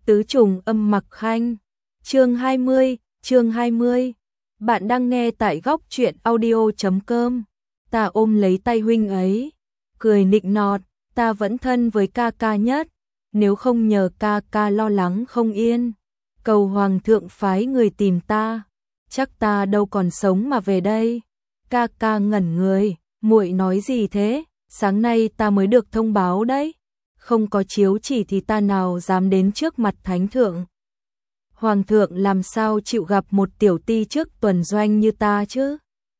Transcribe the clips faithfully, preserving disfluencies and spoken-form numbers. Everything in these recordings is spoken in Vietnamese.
Tứ trùng âm mặc khanh. Chương hai mươi, chương hai mươi. Bạn đang nghe tại góc truyện audio chấm com. Ta ôm lấy tay huynh ấy, cười nịnh nọt, ta vẫn thân với ca ca nhất, nếu không nhờ ca ca lo lắng không yên, cầu hoàng thượng phái người tìm ta, chắc ta đâu còn sống mà về đây. Ca ca ngẩn người, muội nói gì thế? Sáng nay ta mới được thông báo đấy, không có chiếu chỉ thì ta nào dám đến trước mặt thánh thượng. Hoàng thượng làm sao chịu gặp một tiểu ti trước tuần doanh như ta chứ?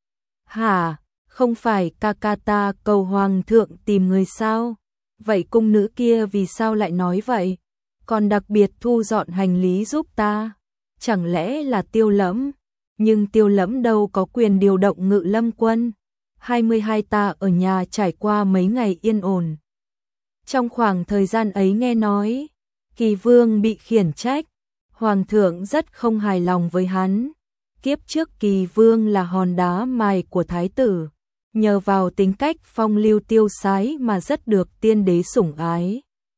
Hả, không phải ca ca ta cầu hoàng thượng tìm người sao? Vậy cung nữ kia vì sao lại nói vậy? Còn đặc biệt thu dọn hành lý giúp ta, chẳng lẽ là Tiêu Lẫm? Nhưng Tiêu Lẫm đâu có quyền điều động Ngự Lâm quân. hai mươi hai ta ở nhà trải qua mấy ngày yên ổn. Trong khoảng thời gian ấy nghe nói, Kỳ Vương bị khiển trách, Hoàng thượng rất không hài lòng với hắn. Kiếp trước Kỳ Vương là hòn đá mài của thái tử, nhờ vào tính cách phong lưu tiêu sái mà rất được tiên đế sủng ái.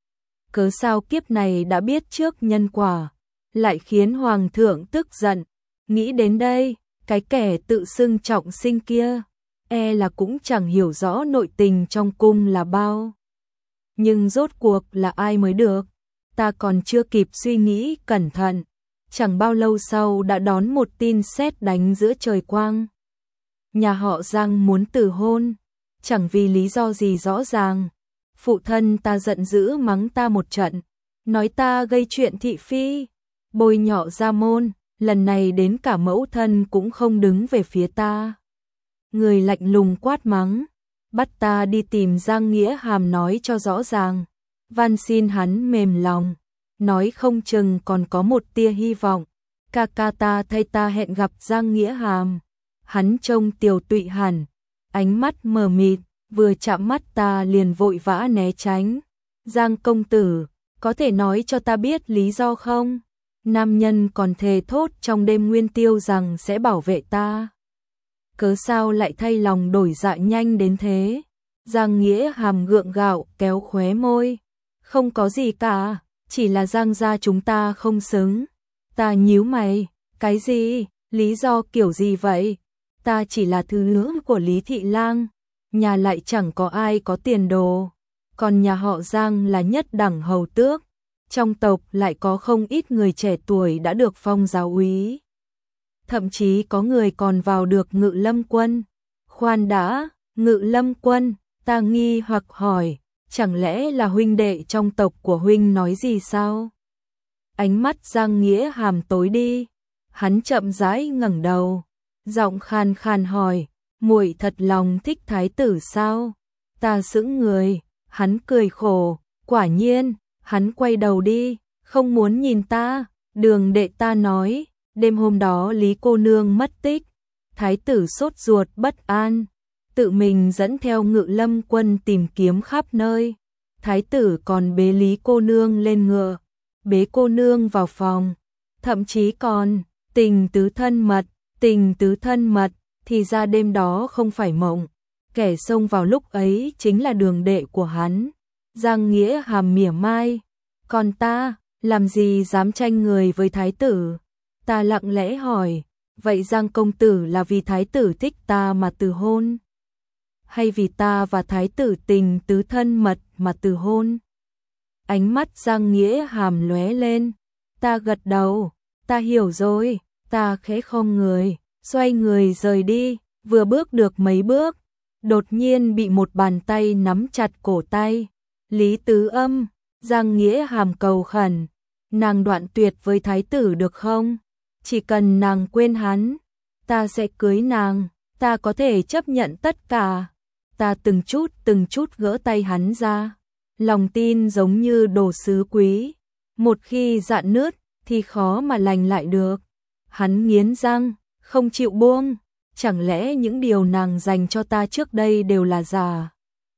Cớ sao kiếp này đã biết trước nhân quả, lại khiến Hoàng thượng tức giận. Nghĩ đến đây, cái kẻ tự xưng trọng sinh kia, e là cũng chẳng hiểu rõ nội tình trong cung là bao. Nhưng rốt cuộc là ai mới được? Ta còn chưa kịp suy nghĩ cẩn thận, chẳng bao lâu sau đã đón một tin sét đánh giữa trời quang. Nhà họ Giang muốn từ hôn, chẳng vì lý do gì rõ ràng. Phụ thân ta giận dữ mắng ta một trận, nói ta gây chuyện thị phi, bôi nhọ gia môn, lần này đến cả mẫu thân cũng không đứng về phía ta. Người lạnh lùng quát mắng, bắt ta đi tìm Giang Nghĩa Hàm nói cho rõ ràng, van xin hắn mềm lòng, nói không chừng còn có một tia hy vọng. Ca ca ta thay ta hẹn gặp Giang Nghĩa Hàm, hắn trông tiều tụy hẳn, ánh mắt mờ mịt, vừa chạm mắt ta liền vội vã né tránh. Giang công tử, có thể nói cho ta biết lý do không? Nam nhân còn thề thốt trong đêm nguyên tiêu rằng sẽ bảo vệ ta, cớ sao lại thay lòng đổi dạ nhanh đến thế? Giang Nghĩa Hàm gượng gạo kéo khóe môi, không có gì cả, chỉ là Giang gia chúng ta không xứng. Ta nhíu mày, cái gì, lý do kiểu gì vậy? Ta chỉ là thứ nữ của Lý Thị Lang, nhà lại chẳng có ai có tiền đồ, còn nhà họ Giang là nhất đẳng hầu tước, trong tộc lại có không ít người trẻ tuổi đã được phong giáo úy. Thậm chí có người còn vào được Ngự Lâm quân. Khoan đã, Ngự Lâm quân, ta nghi hoặc hỏi, chẳng lẽ là huynh đệ trong tộc của huynh nói gì sao? Ánh mắt Giang Nghĩa Hàm tối đi, hắn chậm rãi ngẩng đầu, giọng khan khan hỏi, muội thật lòng thích thái tử sao? Ta sững người, hắn cười khổ, quả nhiên, hắn quay đầu đi, không muốn nhìn ta. Đường đệ ta nói, đêm hôm đó Lý cô nương mất tích, thái tử sốt ruột bất an, tự mình dẫn theo Ngự Lâm quân tìm kiếm khắp nơi. Thái tử còn bế Lý cô nương lên ngựa, bế cô nương vào phòng, thậm chí còn tình tứ thân mật, tình tứ thân mật, thì ra đêm đó không phải mộng, kẻ xông vào lúc ấy chính là đường đệ của hắn. Giang Nghĩa Hàm mỉa mai, còn ta, làm gì dám tranh người với thái tử? Ta lặng lẽ hỏi, vậy Giang công tử là vì thái tử thích ta mà từ hôn? Hay vì ta và thái tử tình tứ thân mật mà từ hôn? Ánh mắt Giang Nghĩa Hàm lóe lên, ta gật đầu, ta hiểu rồi, ta khẽ khom người, xoay người rời đi, vừa bước được mấy bước, đột nhiên bị một bàn tay nắm chặt cổ tay. Lý Tứ Âm, Giang Nghĩa Hàm cầu khẩn, nàng đoạn tuyệt với thái tử được không? Chỉ cần nàng quên hắn, ta sẽ cưới nàng, ta có thể chấp nhận tất cả. Ta từng chút từng chút gỡ tay hắn ra, lòng tin giống như đồ sứ quý, một khi rạn nứt thì khó mà lành lại được. Hắn nghiến răng, không chịu buông, chẳng lẽ những điều nàng dành cho ta trước đây đều là giả?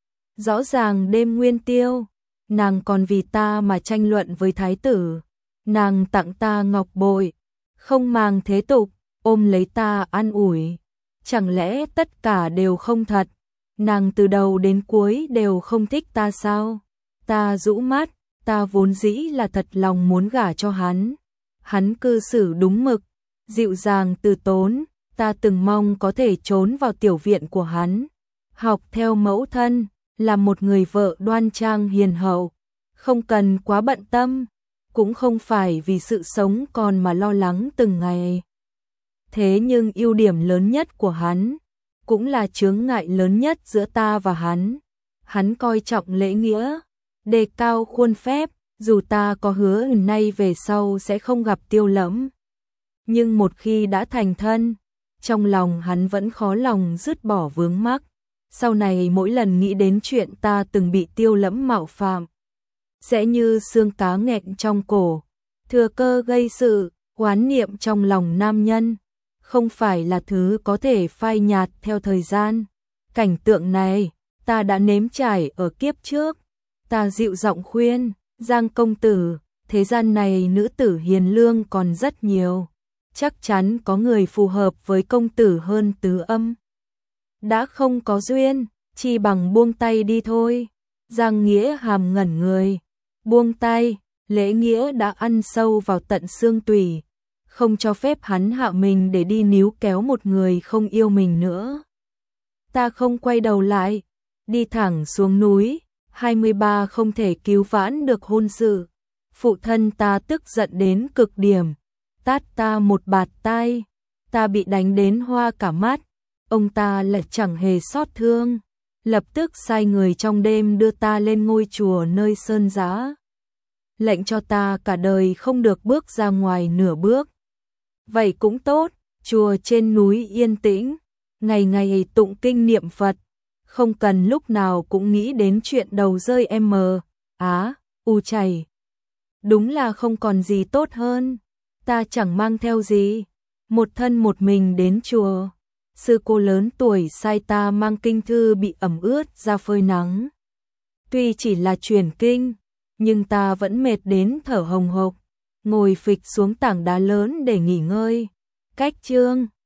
Rõ ràng đêm nguyên tiêu, nàng còn vì ta mà tranh luận với thái tử, nàng tặng ta ngọc bội, không màng thế tục, ôm lấy ta an ủi, chẳng lẽ tất cả đều không thật? Nàng từ đầu đến cuối đều không thích ta sao? Ta rũ mắt, ta vốn dĩ là thật lòng muốn gả cho hắn. Hắn cư xử đúng mực, dịu dàng từ tốn, ta từng mong có thể trốn vào tiểu viện của hắn, học theo mẫu thân, là một người vợ đoan trang hiền hậu, không cần quá bận tâm, cũng không phải vì sự sống còn mà lo lắng từng ngày. Thế nhưng ưu điểm lớn nhất của hắn, cũng là chướng ngại lớn nhất giữa ta và hắn. Hắn coi trọng lễ nghĩa, đề cao khuôn phép, dù ta có hứa nay về sau sẽ không gặp Tiêu Lẫm. Nhưng một khi đã thành thân, trong lòng hắn vẫn khó lòng dứt bỏ vướng mắc. Sau này mỗi lần nghĩ đến chuyện ta từng bị Tiêu Lẫm mạo phạm, sẽ như xương cá nghẹn trong cổ, thừa cơ gây sự, oán niệm trong lòng nam nhân, không phải là thứ có thể phai nhạt theo thời gian. Cảnh tượng này, ta đã nếm trải ở kiếp trước. Ta dịu giọng khuyên, Giang công tử, thế gian này nữ tử hiền lương còn rất nhiều, chắc chắn có người phù hợp với công tử hơn Tứ Âm. Đã không có duyên, chi bằng buông tay đi thôi. Giang Nghĩa Hàm ngẩn người, buông tay, lễ nghĩa đã ăn sâu vào tận xương tủy, không cho phép hắn hạ mình để đi níu kéo một người không yêu mình nữa. Ta không quay đầu lại, đi thẳng xuống núi. hai mươi ba không thể cứu vãn được hôn sự. Phụ thân ta tức giận đến cực điểm, tát ta một bạt tai, ta bị đánh đến hoa cả mắt. Ông ta lại chẳng hề xót thương, lập tức sai người trong đêm đưa ta lên ngôi chùa nơi sơn giã, lệnh cho ta cả đời không được bước ra ngoài nửa bước. Vậy cũng tốt, chùa trên núi yên tĩnh, ngày ngày tụng kinh niệm Phật, không cần lúc nào cũng nghĩ đến chuyện đầu rơi em mờ, á, u chảy. Đúng là không còn gì tốt hơn, ta chẳng mang theo gì, một thân một mình đến chùa. Sư cô lớn tuổi sai ta mang kinh thư bị ẩm ướt ra phơi nắng. Tuy chỉ là truyền kinh, nhưng ta vẫn mệt đến thở hồng hộc, ngồi phịch xuống tảng đá lớn để nghỉ ngơi. Cách chương